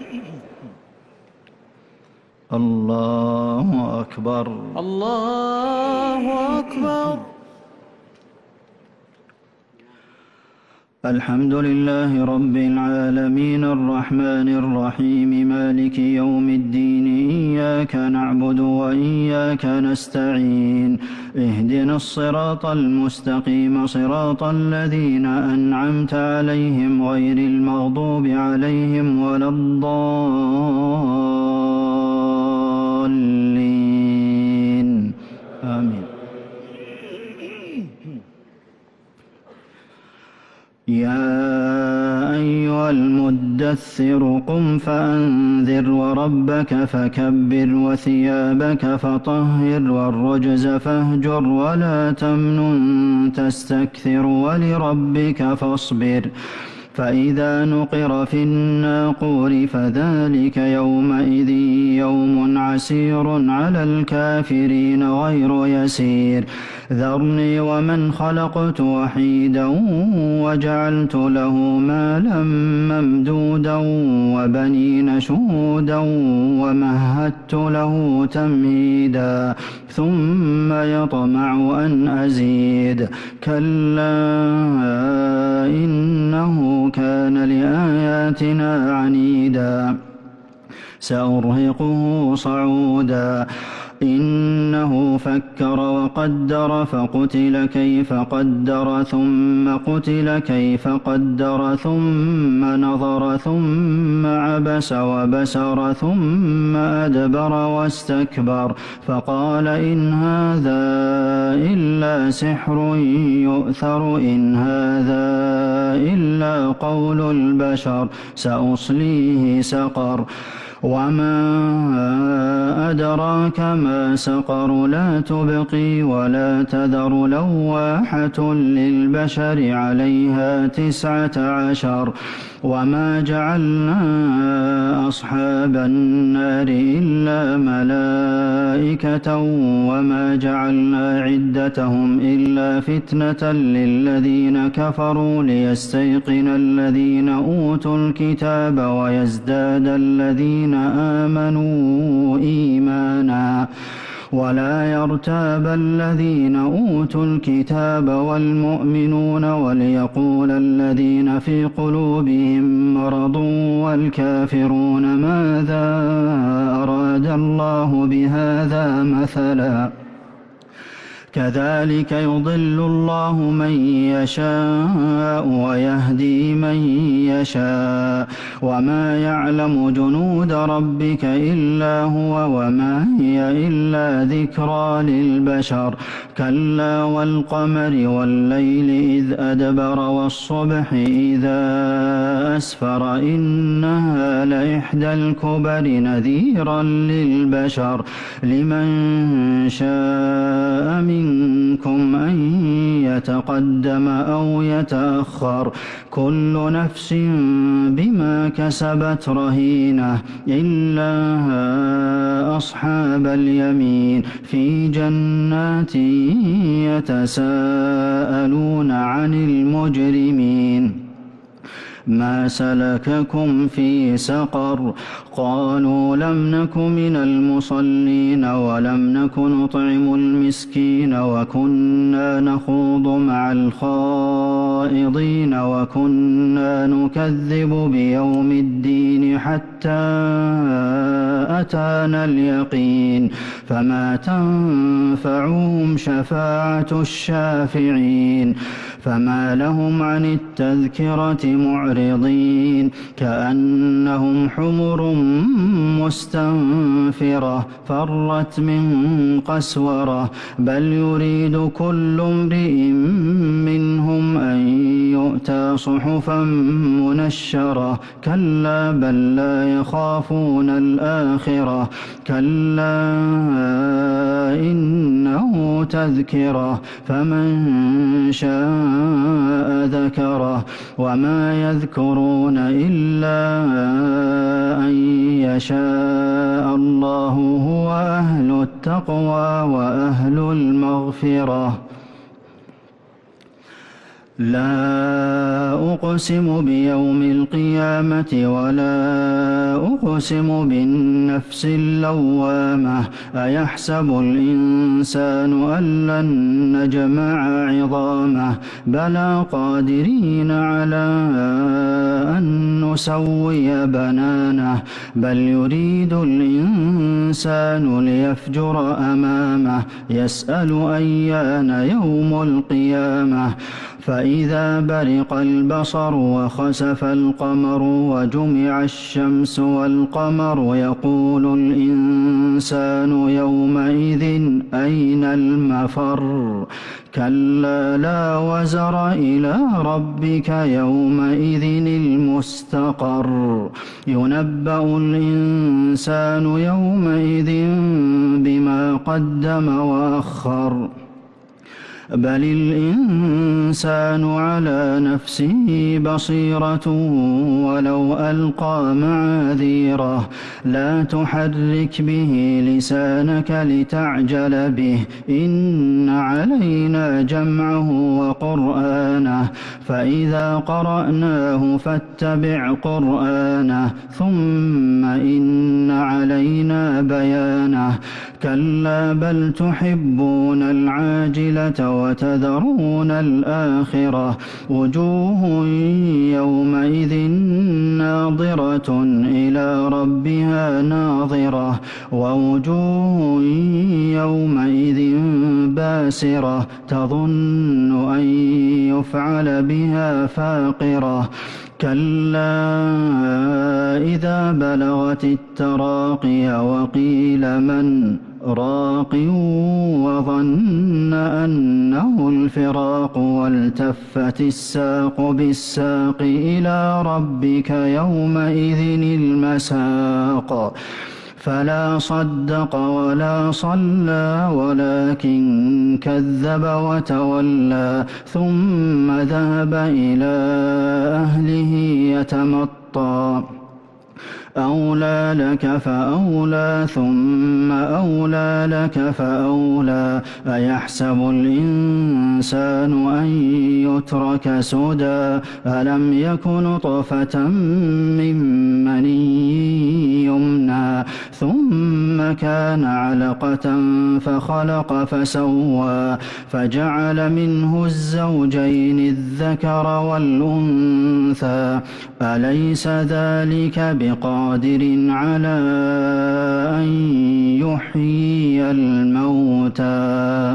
الله أكبر. الله أكبر. الحمد لله رب العالمين الرحمن الرحيم مالك يوم الدين إياك نعبد وإياك نستعين اهدنا الصراط المستقيم صراط الذين أنعمت عليهم غير المغضوب عليهم ولا الضالين آمين. يا أيها المدثر قم فأنذر وربك فكبر وثيابك فطهر والرجز فاهجر ولا تمنن تستكثر ولربك فاصبر فإذا نقر في الناقور فذلك يومئذ يوم عسير على الكافرين غير يسير ذرني ومن خلقت وحيدا وجعلت له مالا ممدودا وبنين شهودا ومهدت له تمهيدا ثم يطمع أن أزيد كلا إنه كان لآياتنا عنيدا سأرهقه صعودا إنه فكر وقدر فقتل كيف قدر ثم قتل كيف قدر ثم نظر ثم عبس وبسر ثم أدبر واستكبر فقال إن هذا إلا سحر يؤثر إن هذا إلا قول البشر سأصليه سقر وما أدراك ما سقر لا تبقي ولا تذر لواحة للبشر عليها 19 وما جعلنا أصحاب النار إلا ملائكة وما جعلنا عدتهم إلا فتنة للذين كفروا ليستيقن الذين أوتوا الكتاب ويزداد الذين آمنوا إيمانا ولا يرتاب الذين أوتوا الكتاب والمؤمنون وليقول الذين في قلوبهم مرض والكافرون ماذا أراد الله بهذا مثلا كذلك يضل الله من يشاء ويهدي من يشاء وما يعلم جنود ربك إلا هو وما هي إلا ذكرى للبشر كلا والقمر والليل إذ أدبر والصبح إذا أسفر إنها لإحدى الكبر نذيرا للبشر لمن شاء منكم أن يتقدم أو يتأخر كل نفس بما كسبت رهينة إلا أصحاب اليمين في جنات يتساءلون عن المجرمين ما سلككم في سقر قالوا لم نك من المصلين ولم نك نطعم المسكين وكنا نخوض مع الخائضين وكنا نكذب بيوم الدين حتى أتانا اليقين فما تنفعهم شفاعة الشافعين فما لهم عن التذكرة معرضين كأنهم حمر مستنفرة فرت من قسورة بل يريد كل امرئ منهم أن يؤتى صحفا منشرة كلا بل لا يخافون الآخرة كلا إنه تذكرة فمن شاء ذكره وما يذكرون إلا أن يشاء الله هو أهل التقوى وأهل المغفرة لا أقسم بيوم القيامة ولا أقسم بالنفس اللوامة أيحسب الإنسان أن لن نجمع عظامه بلى قادرين على أن نسوي بنانه بل يريد الإنسان ليفجر أمامه يسأل أيان يوم القيامة فإذا برق البصر وخسف القمر وجمع الشمس والقمر يقول الإنسان يومئذ أين المفر كلا لا وزر إلى ربك يومئذ المستقر ينبأ الإنسان يومئذ بما قدم وأخر بل الإنسان على نفسه بصيرة ولو ألقى معاذيره لا تحرك به لسانك لتعجل به إن علينا جمعه وقرآنه فإذا قرأناه فاتبع قرآنه ثم إن علينا بيانه كلا بل تحبون العاجلة وتذرون الآخرة وجوه يومئذ ناظرة إلى ربها ناظرة ووجوه يومئذ باسرة تظن أن يفعل بها فاقرة كلا إذا بلغت التراقي وقيل من راق وظن أنه الفراق والتفت الساق بالساق إلى ربك يومئذ المساق فلا صدق ولا صلى ولكن كذب وتولى ثم ذهب إلى أهله يتمطى أولى لك فأولى ثم أولى لك فأولى أيحسب الإنسان أن يترك سدى ألم يك نطفة من مني يمنى ثم كان علقة فخلق فسوى فجعل منه الزوجين الذكر والأنثى أليس ذلك بقادر على أن يحيي الموتى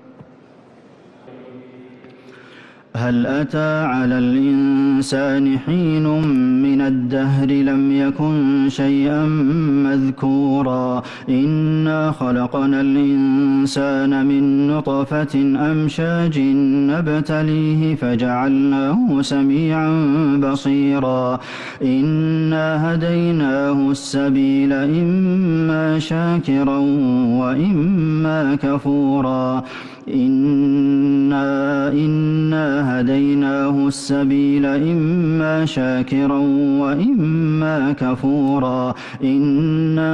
هل أتى على الإنسان حين من الدهر لم يكن شيئا مذكورا إنا خلقنا الإنسان من نطفة أمشاج نبتليه فجعلناه سميعا بصيرا إنا هديناه السبيل إما شاكرا وإما كفورا إنا هديناه السبيل إما شاكرا وإما كفورا إنا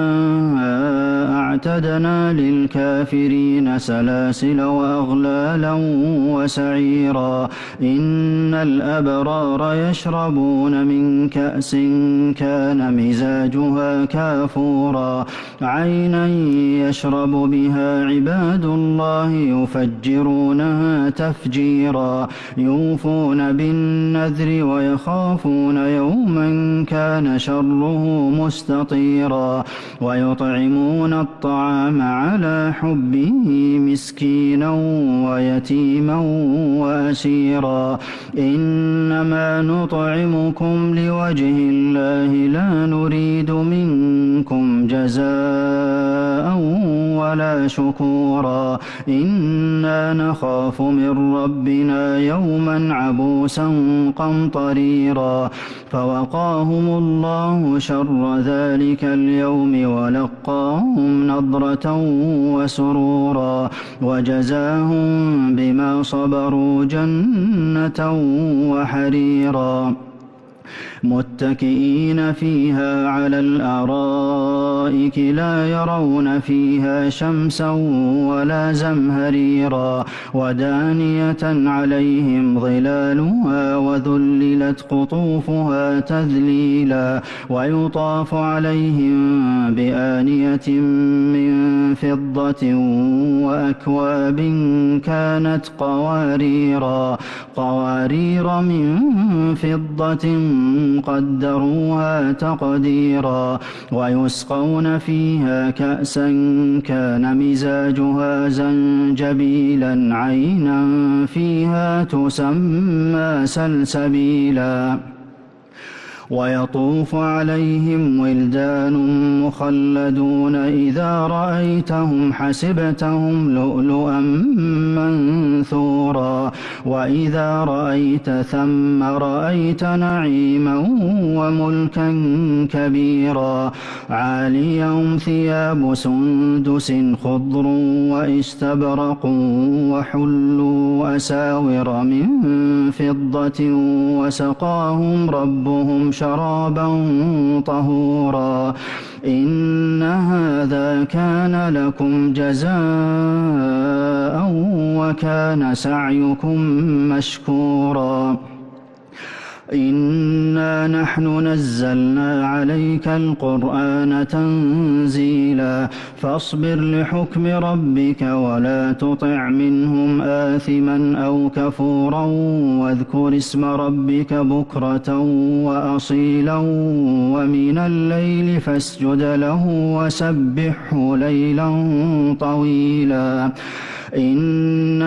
أعتدنا للكافرين سلاسل وأغلالا وسعيرا إن الأبرار يشربون من كأس كان مزاجها كافورا عينا يشرب بها عباد الله يفجرونها تفجيرا يوفون بالنذر ويخافون يوما كان شره مستطيرا ويطعمون الطعام على حبه مسكينا ويتيما وأسيرا إنما نطعمكم لوجه الله لا نريد منكم جزاء ولا شكورا إنا نخاف من ربنا يوما عبوسا قمطريرا فوقاهم الله شر ذلك اليوم ولقاهم نضرة وسرورا وجزاهم بما صبروا جنة وحريرا متكئين فيها على الأرائك لا يرون فيها شمسا ولا زمهريرا ودانية عليهم ظلالها وذللوا وذللت قطوفها تذليلا ويطاف عليهم بآنية من فضة وأكواب كانت قوارير من فضة قدروها تقديرا ويسقون فيها كأسا كان مزاجها زنجبيلا عينا فيها تسمى سلسبيلا ويطوف عليهم ولدان مخلدون إذا رأيتهم حسبتهم لؤلؤا منثورا وإذا رأيت ثم رأيت نعيما وملكا كبيرا عاليهم ثياب سندس خضر واستبرق وحلوا أساور من فضة وسقاهم ربهم شرابا طهورا إن هذا كان لكم جزاء وكان سعيكم مشكورا إنا نحن نزلنا عليك القرآن تنزيلا فاصبر لحكم ربك ولا تطع منهم آثما أو كفورا واذكر اسم ربك بكرة وأصيلا ومن الليل فاسجد له وسبحه ليلا طويلا إن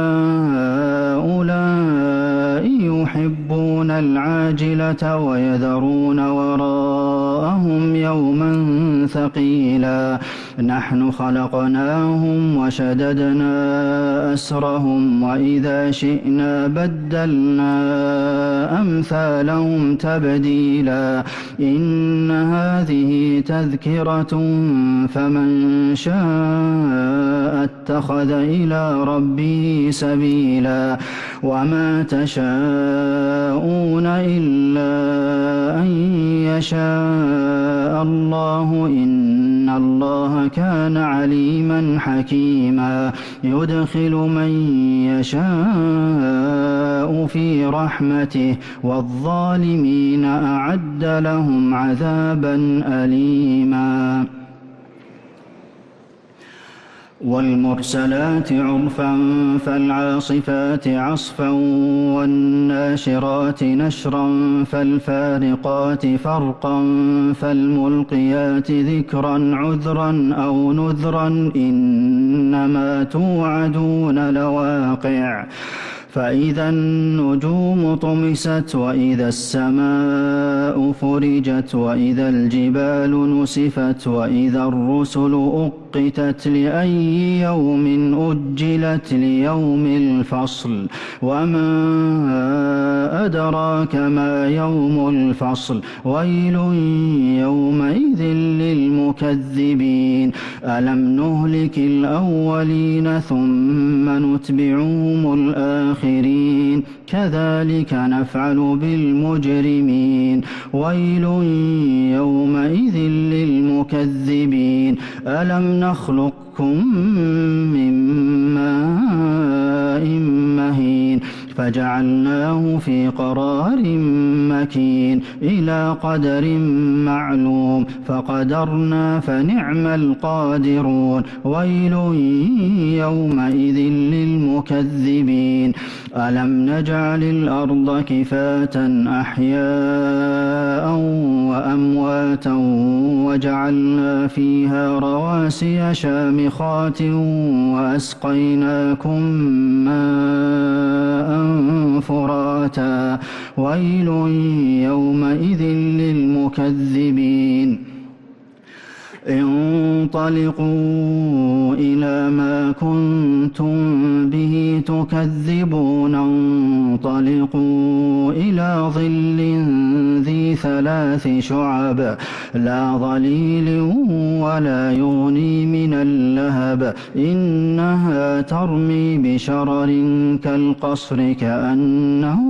هؤلاء يحبون العاجلة ويذرون وراءهم يوما ثقيلا نحن خلقناهم وشددنا أسرهم وإذا شئنا بدلنا أمثالهم تبديلا إن هذه تذكرة فمن شاء اتخذ إلى ربه سبيلا وما تشاءون إلا أن يشاء الله إن الله كان عليما حكيما يدخل من يشاء في رحمته والظالمين أعد لهم عذابا أليما والمرسلات عرفا فالعاصفات عصفا والناشرات نشرا فالفارقات فرقا فالملقيات ذكرا عذرا أو نذرا إنما توعدون لواقع فإذا النجوم طمست وإذا السماء فرجت وإذا الجبال نسفت وإذا الرسل أقتت لأي يوم أجلت ليوم الفصل وما أدراك ما يوم الفصل ويل يومئذ للمكذبين ألم نهلك الأولين ثم نتبعهم الآخرين كذلك نفعل بالمجرمين ويل يومئذ للمكذبين ألم نخلقكم من ماء مهين فجعلناه في قرار مكين إلى قدر معلوم فقدرنا فنعم القادرون ويل يومئذ للمكذبين ألم نجعل الأرض كفاة أحياء وأمواتا وجعلنا فيها رواسي شامخات وأسقيناكم ماء فراتا ويل يومئذ للمكذبين انطلقوا إلى ما كنتم به تكذبون انطلقوا إلى ظل ذي 3 شعب لا ظليل ولا يغني من اللهب إنها ترمي بشرر كالقصر كأنه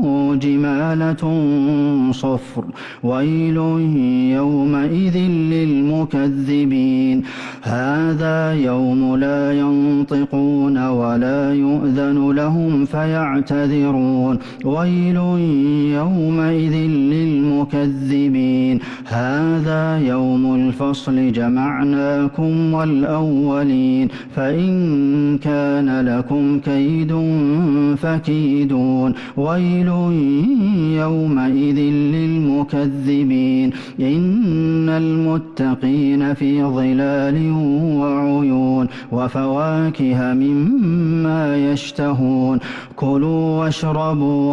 جمالة صفر ويل يومئذ للمكذبين المكذبين هذا يوم لا ينطقون ولا يؤذن لهم فيعتذرون ويل يومئذ للمكذبين هذا يوم الفصل جمعناكم والأولين فإن كان لكم كيد فكيدون ويل يومئذ للمكذبين إن المتقين في ظلال وعيون وفواكه مما يشتهون كلوا واشربوا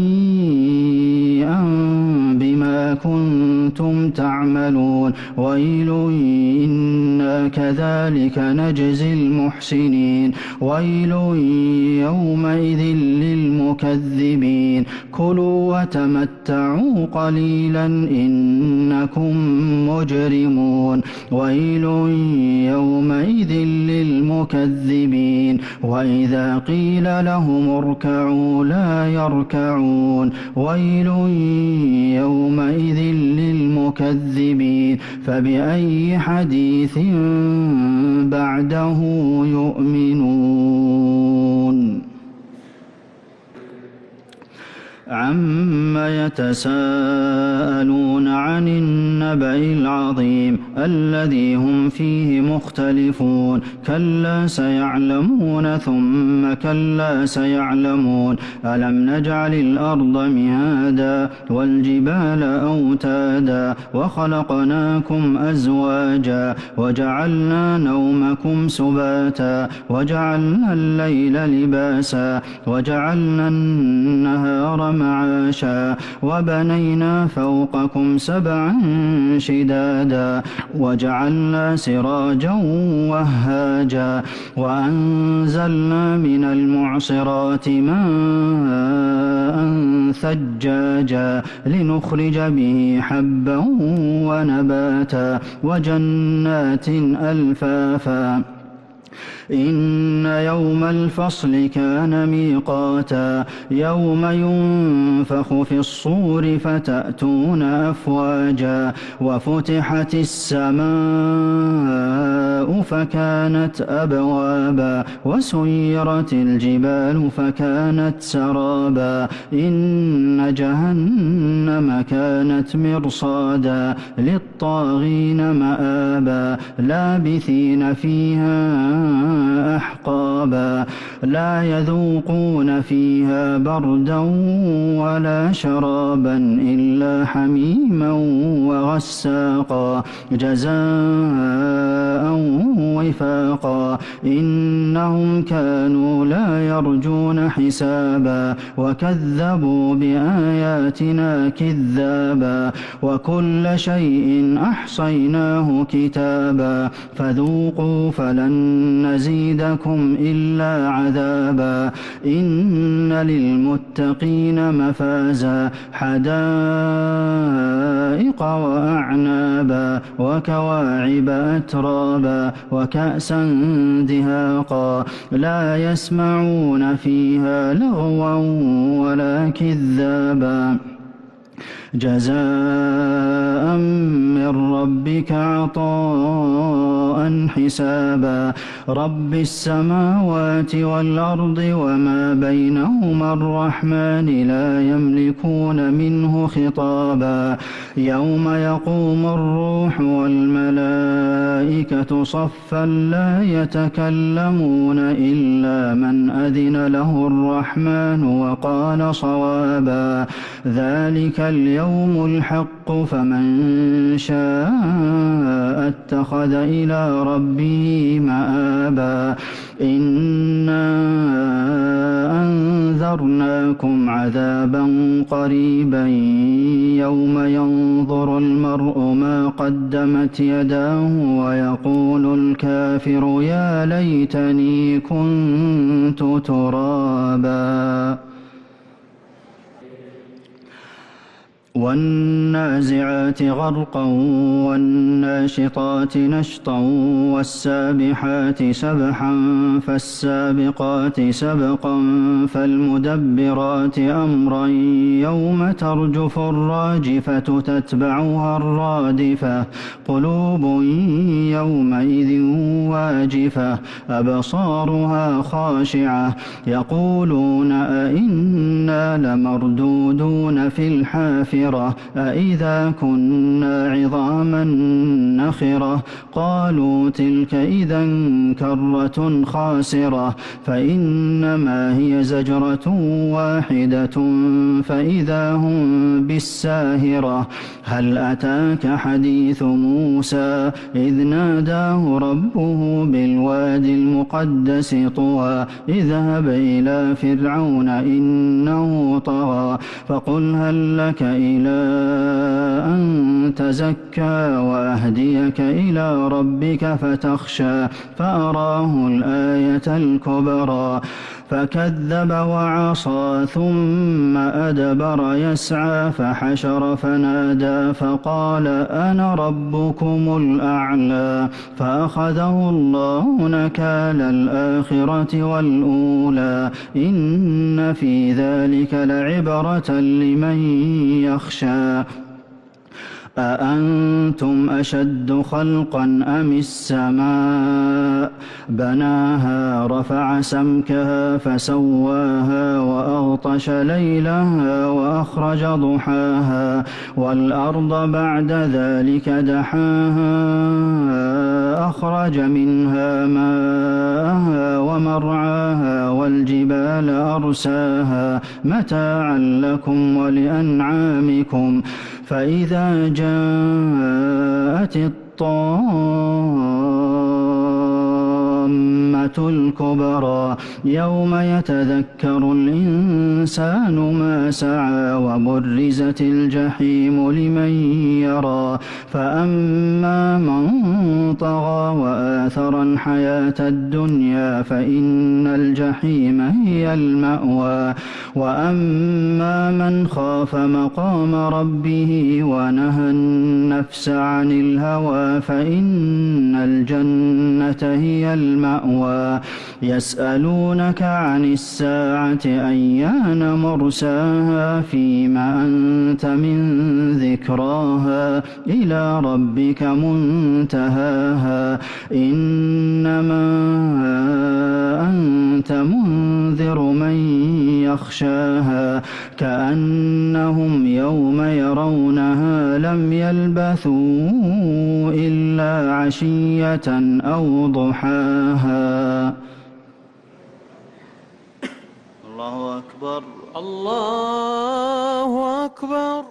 هنيئا بما كنتم تعملون ويل إنا كذلك نجزي المحسنين ويل يومئذ للمكذبين كلوا وتمتعوا قليلا إنكم مجرمون ويل يومئذ للمكذبين وإذا قيل لهم اركعوا لا يركعون ويل يومئذ للمكذبين فبأي حديث بعده يؤمنون عم يتساءلون عن النبأ العظيم الذي هم فيه مختلفون كلا سيعلمون ثم كلا سيعلمون ألم نجعل الأرض مهادا والجبال أوتادا وخلقناكم أزواجا وجعلنا نومكم سباتا وجعلنا الليل لباسا وجعلنا النهار معاشا وبنينا فوقكم سبعا شدادا وجعلنا سراجا وهاجا وأنزلنا من المعصرات ماء ثجاجا لنخرج به حبا ونباتا وجنات ألفافا إن يوم الفصل كان ميقاتا يوم ينفخ في الصور فتأتون أفواجا وفتحت السماء فكانت أبوابا وسيرت الجبال فكانت سرابا إن جهنم كانت مرصادا للطاغين مآبا لابثين فيها أحقابا لا يذوقون فيها بردا ولا شرابا إلا حميما وغساقا جزاء وفاقا إنهم كانوا لا يرجون حسابا وكذبوا بآياتنا كذابا وكل شيء أحصيناه كتابا فذوقوا فلن نزيدكم إلا عذابا إن للمتقين مفازا حدائق وأعنابا وكواعب أترابا وكأسا دهاقا لا يسمعون فيها لغوا ولا كذابا جزاء من ربك عطاء حسابا رب السماوات والأرض وما بينهما الرحمن لا يملكون منه خطابا يوم يقوم الروح والملائكة صفا لا يتكلمون إلا من أذن له الرحمن وقال صوابا ذلك اليوم الحق فمن شاء اتخذ إلى ربه مآبا إنا أنذرناكم عذابا قريبا يوم ينظر المرء ما قدمت يداه ويقول الكافر يا ليتني كنت ترابا والنازعات غرقا والناشطات نشطا والسابحات سبحا فالسابقات سبقا فالمدبرات أمرا يوم ترجف الراجفة تتبعها الرادفة قلوب يومئذ واجفة أبصارها خاشعة يقولون أئنا لمردودون في الحافرة أئذا كنا عظاما نخرة قالوا تلك إذا كرة خاسرة فإنما هي زجرة واحدة فإذا هم بالساهرة هل أتاك حديث موسى إذ ناداه ربه بالوادي المقدس طوى اذهب إلى فرعون إنه طغى فقل هل لك إلى أن تزكى وأهديك إلى ربك فتخشى فأراه الآية الكبرى فكذب وعصى ثم أدبر يسعى فحشر فنادى فقال أنا ربكم الأعلى فأخذه الله نكال الآخرة والأولى إن في ذلك لعبرة لمن يخشى أأنتم أشد خلقا أم السماء بناها رفع سمكها فسواها وأغطش ليلها وأخرج ضحاها والأرض بعد ذلك دحاها أخرج منها ماءها ومرعاها والجبال أرساها متاعا لكم ولأنعامكم فإذا جاءت الطامة الكبرى يوم يتذكر الإنسان ما سعى وبرزت الجحيم لمن يرى فأما من طغى وآثر الحياة الدنيا فإن الجحيم هي المأوى وأما من خاف مقام ربه ونهى النفس عن الهوى فإن الجنة هي المأوى يسألونك عن الساعة أيان مرساها فيما أنت من ذكراها إلى ربك منتهاها إنما أنت منذر من يخشاها كأنهم يوم يرونها لم يلبثوا إلا عشية أو ضحاها الله أكبر الله أكبر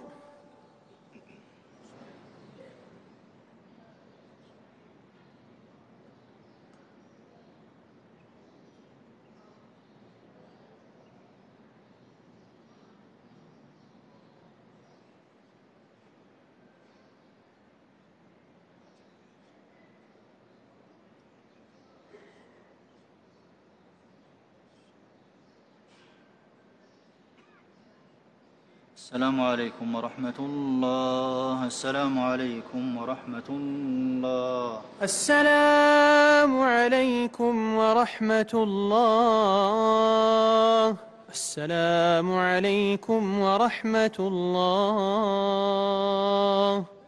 السلام عليكم ورحمة الله السلام عليكم ورحمة الله السلام عليكم ورحمة الله السلام عليكم ورحمة الله